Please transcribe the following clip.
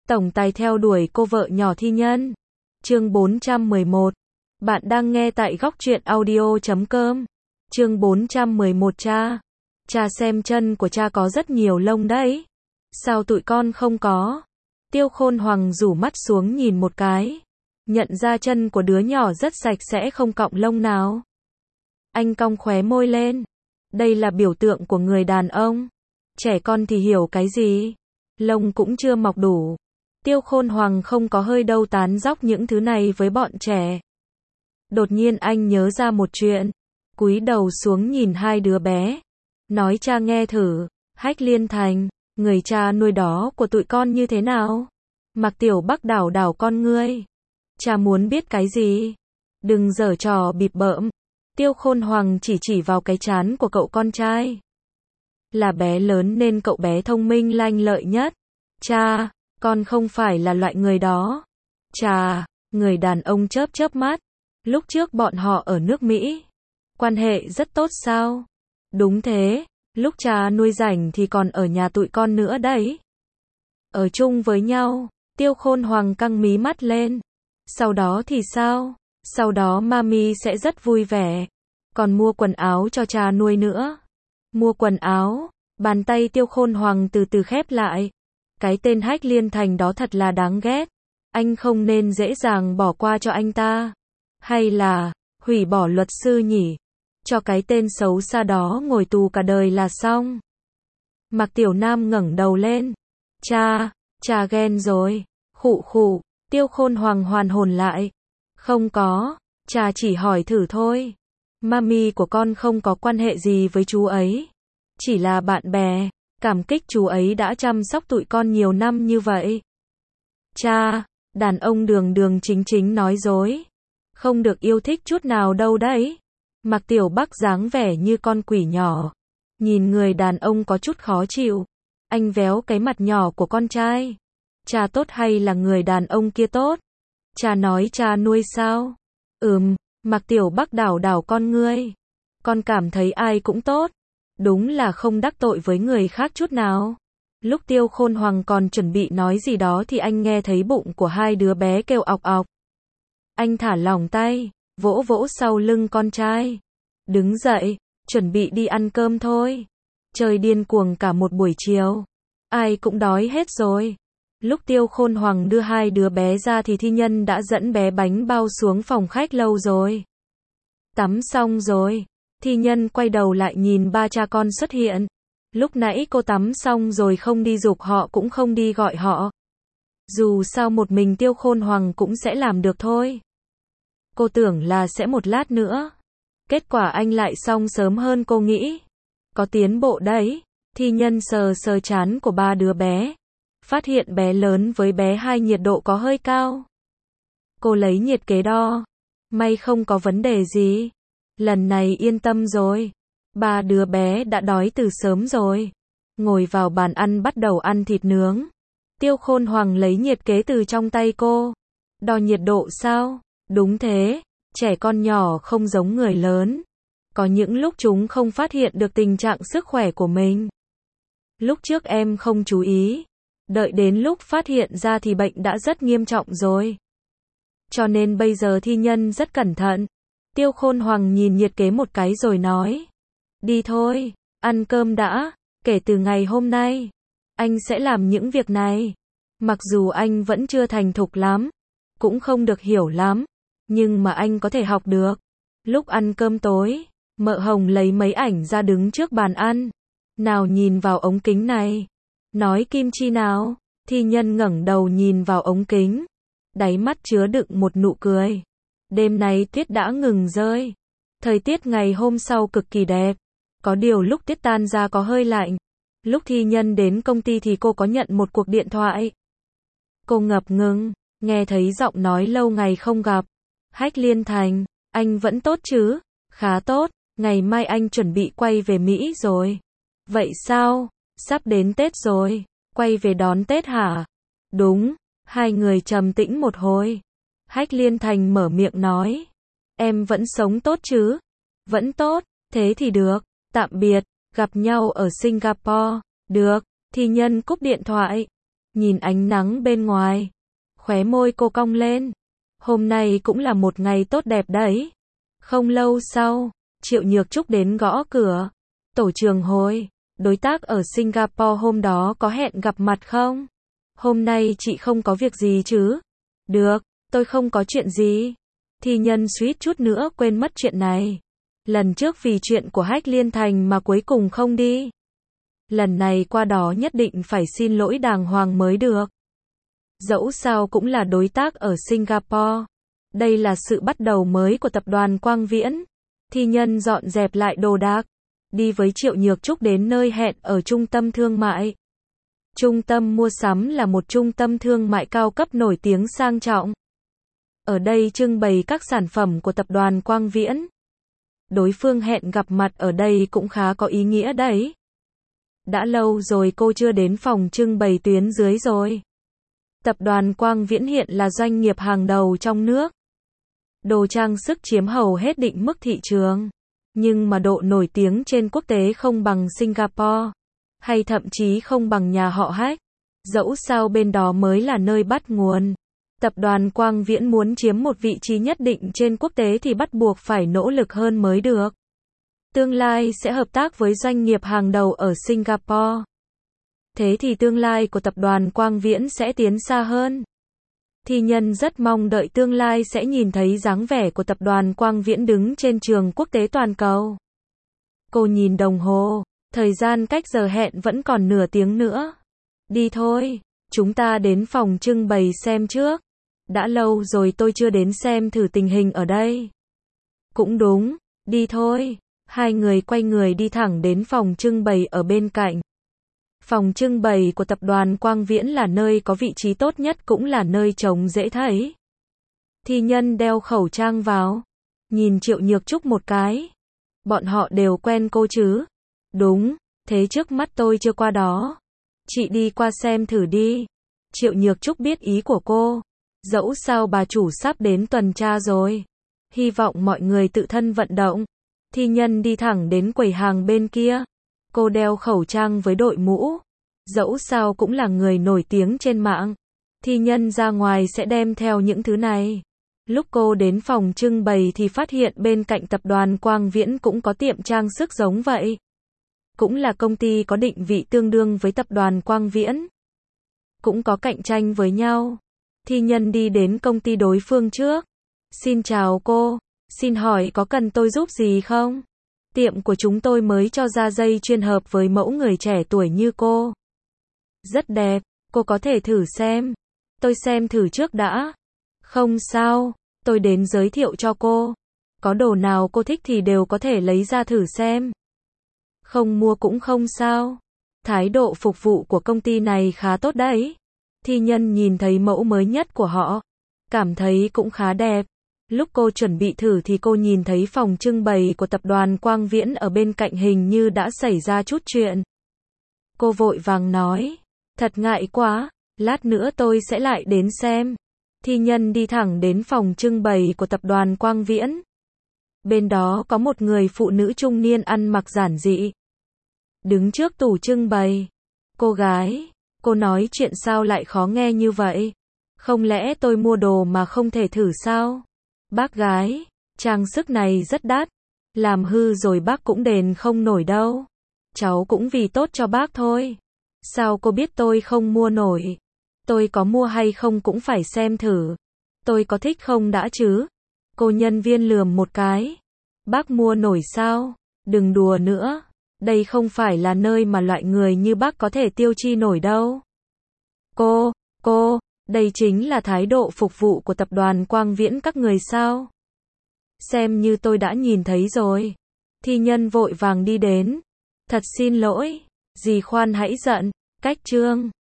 tổng tài theo đuổi cô vợ nhỏ Thi Nhân. Chương 411. Bạn đang nghe tại góc truyện audio.com. Chương 411 cha. Cha xem chân của cha có rất nhiều lông đấy. Sao tụi con không có? Tiêu Khôn Hoàng rủ mắt xuống nhìn một cái. Nhận ra chân của đứa nhỏ rất sạch sẽ không cọng lông nào. Anh cong khóe môi lên. Đây là biểu tượng của người đàn ông. Trẻ con thì hiểu cái gì? Lông cũng chưa mọc đủ. Tiêu Khôn Hoàng không có hơi đâu tán dóc những thứ này với bọn trẻ. Đột nhiên anh nhớ ra một chuyện. Cúi đầu xuống nhìn hai đứa bé. Nói cha nghe thử. Hách Liên Thành, người cha nuôi đó của tụi con như thế nào? Mạc Tiểu Bắc đảo đảo con ngươi. Cha muốn biết cái gì? Đừng giở trò bịp bợm. Tiêu Khôn Hoàng chỉ vào cái trán của cậu con trai. Là bé lớn nên cậu bé thông minh lanh lợi nhất. Cha, con không phải là loại người đó. Cha, người đàn ông chớp mắt. Lúc trước bọn họ ở nước Mỹ. Quan hệ rất tốt sao? Đúng thế, lúc cha nuôi rảnh thì còn ở nhà tụi con nữa đấy. Ở chung với nhau, Tiêu Khôn Hoàng căng mí mắt lên. Sau đó thì sao? Sau đó mami sẽ rất vui vẻ. Còn mua quần áo cho cha nuôi nữa. Mua quần áo, bàn tay Tiêu Khôn Hoàng từ từ khép lại. Cái tên Hách Liên Thành đó thật là đáng ghét. Anh không nên dễ dàng bỏ qua cho anh ta. Hay là, hủy bỏ luật sư nhỉ? Cho cái tên xấu xa đó ngồi tù cả đời là xong. Mạc Tiểu Nam ngẩng đầu lên. Cha ghen rồi. Khụ, Tiêu Khôn Hoàng hoàn hồn lại. Không có, cha chỉ hỏi thử thôi. Mami của con không có quan hệ gì với chú ấy. Chỉ là bạn bè, cảm kích chú ấy đã chăm sóc tụi con nhiều năm như vậy. Cha, đàn ông đường chính nói dối. Không được yêu thích chút nào đâu đấy. Mạc Tiểu Bắc dáng vẻ như con quỷ nhỏ. Nhìn người đàn ông có chút khó chịu. Anh véo cái mặt nhỏ của con trai. Cha tốt hay là người đàn ông kia tốt? Cha nói cha nuôi sao? Mạc Tiểu Bắc đảo con ngươi. Con cảm thấy ai cũng tốt. Đúng là không đắc tội với người khác chút nào. Lúc Tiêu Khôn Hoàng còn chuẩn bị nói gì đó thì anh nghe thấy bụng của hai đứa bé kêu ọc ọc. Anh thả lỏng tay, vỗ sau lưng con trai. Đứng dậy, chuẩn bị đi ăn cơm thôi. Trời điên cuồng cả một buổi chiều. Ai cũng đói hết rồi. Lúc Tiêu Khôn Hoàng đưa hai đứa bé ra thì Thi Nhân đã dẫn bé bánh bao xuống phòng khách lâu rồi. Tắm xong rồi. Thi Nhân quay đầu lại nhìn ba cha con xuất hiện. Lúc nãy cô tắm xong rồi không đi giục họ cũng không đi gọi họ. Dù sao một mình Tiêu Khôn Hoàng cũng sẽ làm được thôi. Cô tưởng là sẽ một lát nữa. Kết quả anh lại xong sớm hơn cô nghĩ. Có tiến bộ đấy. Thi Nhân sờ trán của ba đứa bé. Phát hiện bé lớn với bé hai nhiệt độ có hơi cao. Cô lấy nhiệt kế đo. May không có vấn đề gì. Lần này yên tâm rồi. Ba đứa bé đã đói từ sớm rồi. Ngồi vào bàn ăn bắt đầu ăn thịt nướng. Tiêu Khôn Hoàng lấy nhiệt kế từ trong tay cô. Đo nhiệt độ sao? Đúng thế. Trẻ con nhỏ không giống người lớn. Có những lúc chúng không phát hiện được tình trạng sức khỏe của mình. Lúc trước em không chú ý. Đợi đến lúc phát hiện ra thì bệnh đã rất nghiêm trọng rồi. Cho nên bây giờ Thi Nhân rất cẩn thận. Tiêu Khôn Hoàng nhìn nhiệt kế một cái rồi nói. Đi thôi, ăn cơm đã. Kể từ ngày hôm nay, anh sẽ làm những việc này. Mặc dù anh vẫn chưa thành thục lắm, cũng không được hiểu lắm, nhưng mà anh có thể học được. Lúc ăn cơm tối, Mợ Hồng lấy mấy ảnh ra đứng trước bàn ăn. Nào nhìn vào ống kính này. Nói kim chi nào. Thi Nhân ngẩng đầu nhìn vào ống kính. Đáy mắt chứa đựng một nụ cười. Đêm nay tuyết đã ngừng rơi. Thời tiết ngày hôm sau cực kỳ đẹp. Có điều lúc tiết tan ra có hơi lạnh. Lúc Thi Nhân đến công ty thì cô có nhận một cuộc điện thoại. Cô ngập ngừng, nghe thấy giọng nói lâu ngày không gặp. Hách Liên Thành, anh vẫn tốt chứ? Khá tốt, ngày mai anh chuẩn bị quay về Mỹ rồi. Vậy sao? Sắp đến Tết rồi. Quay về đón Tết hả? Đúng. Hai người trầm tĩnh một hồi. Hách Liên Thành mở miệng nói. Em vẫn sống tốt chứ? Vẫn tốt, thế thì được. Tạm biệt, gặp nhau ở Singapore. Được. Thi Nhân cúp điện thoại. Nhìn ánh nắng bên ngoài, khóe môi cô cong lên. Hôm nay cũng là một ngày tốt đẹp đấy. Không lâu sau, Triệu Nhược Trúc đến gõ cửa. Tổ trưởng Hồi, đối tác ở Singapore hôm đó có hẹn gặp mặt không? Hôm nay chị không có việc gì chứ? Được, tôi không có chuyện gì. Thi Nhân suýt chút nữa quên mất chuyện này. Lần trước vì chuyện của Hách Liên Thành mà cuối cùng không đi. Lần này qua đó nhất định phải xin lỗi đàng hoàng mới được. Dẫu sao cũng là đối tác ở Singapore. Đây là sự bắt đầu mới của tập đoàn Quang Viễn. Thi Nhân dọn dẹp lại đồ đạc, đi với Triệu Nhược Trúc đến nơi hẹn ở trung tâm thương mại. Trung tâm mua sắm là một trung tâm thương mại cao cấp nổi tiếng sang trọng. Ở đây trưng bày các sản phẩm của tập đoàn Quang Viễn. Đối phương hẹn gặp mặt ở đây cũng khá có ý nghĩa đấy. Đã lâu rồi cô chưa đến phòng trưng bày tuyến dưới rồi. Tập đoàn Quang Viễn hiện là doanh nghiệp hàng đầu trong nước. Đồ trang sức chiếm hầu hết định mức thị trường. Nhưng mà độ nổi tiếng trên quốc tế không bằng Singapore. Hay thậm chí không bằng nhà họ Hách. Dẫu sao bên đó mới là nơi bắt nguồn. Tập đoàn Quang Viễn muốn chiếm một vị trí nhất định trên quốc tế thì bắt buộc phải nỗ lực hơn mới được. Tương lai sẽ hợp tác với doanh nghiệp hàng đầu ở Singapore. Thế thì tương lai của tập đoàn Quang Viễn sẽ tiến xa hơn. Thi Nhân rất mong đợi tương lai sẽ nhìn thấy dáng vẻ của tập đoàn Quang Viễn đứng trên trường quốc tế toàn cầu. Cô nhìn đồng hồ, thời gian cách giờ hẹn vẫn còn nửa tiếng nữa. Đi thôi, chúng ta đến phòng trưng bày xem trước. Đã lâu rồi tôi chưa đến xem thử tình hình ở đây. Cũng đúng, đi thôi. Hai người quay người đi thẳng đến phòng trưng bày ở bên cạnh. Phòng trưng bày của tập đoàn Quang Viễn là nơi có vị trí tốt nhất cũng là nơi trông dễ thấy. Thi Nhân đeo khẩu trang vào, nhìn Triệu Nhược Trúc một cái. Bọn họ đều quen cô chứ? Đúng, thế trước mắt tôi chưa qua đó. Chị đi qua xem thử đi. Triệu Nhược Trúc biết ý của cô. Dẫu sao bà chủ sắp đến tuần tra rồi. Hy vọng mọi người tự thân vận động. Thi Nhân đi thẳng đến quầy hàng bên kia. Cô đeo khẩu trang với đội mũ. Dẫu sao cũng là người nổi tiếng trên mạng. Thi Nhân ra ngoài sẽ đem theo những thứ này. Lúc cô đến phòng trưng bày thì phát hiện bên cạnh tập đoàn Quang Viễn cũng có tiệm trang sức giống vậy. Cũng là công ty có định vị tương đương với tập đoàn Quang Viễn. Cũng có cạnh tranh với nhau. Thi Nhân đi đến công ty đối phương trước. Xin chào cô, xin hỏi có cần tôi giúp gì không? Tiệm của chúng tôi mới cho ra dây chuyên hợp với mẫu người trẻ tuổi như cô. Rất đẹp, cô có thể thử xem. Tôi xem thử trước đã. Không sao, tôi đến giới thiệu cho cô. Có đồ nào cô thích thì đều có thể lấy ra thử xem. Không mua cũng không sao. Thái độ phục vụ của công ty này khá tốt đấy. Thi Nhân nhìn thấy mẫu mới nhất của họ. Cảm thấy cũng khá đẹp. Lúc cô chuẩn bị thử thì cô nhìn thấy phòng trưng bày của tập đoàn Quang Viễn ở bên cạnh hình như đã xảy ra chút chuyện. Cô vội vàng nói. Thật ngại quá, lát nữa tôi sẽ lại đến xem. Thi Nhân đi thẳng đến phòng trưng bày của tập đoàn Quang Viễn. Bên đó có một người phụ nữ trung niên ăn mặc giản dị. Đứng trước tủ trưng bày. Cô gái, cô nói chuyện sao lại khó nghe như vậy? Không lẽ tôi mua đồ mà không thể thử sao? Bác gái, trang sức này rất đắt. Làm hư rồi bác cũng đền không nổi đâu. Cháu cũng vì tốt cho bác thôi. Sao cô biết tôi không mua nổi? Tôi có mua hay không cũng phải xem thử. Tôi có thích không đã chứ? Cô nhân viên lườm một cái. Bác mua nổi sao? Đừng đùa nữa. Đây không phải là nơi mà loại người như bác có thể tiêu chi nổi đâu. Cô, đây chính là thái độ phục vụ của tập đoàn Quang Viễn các người sao? Xem như tôi đã nhìn thấy rồi. Thi Nhân vội vàng đi đến. Thật xin lỗi. Dì khoan hãy giận. Cách chương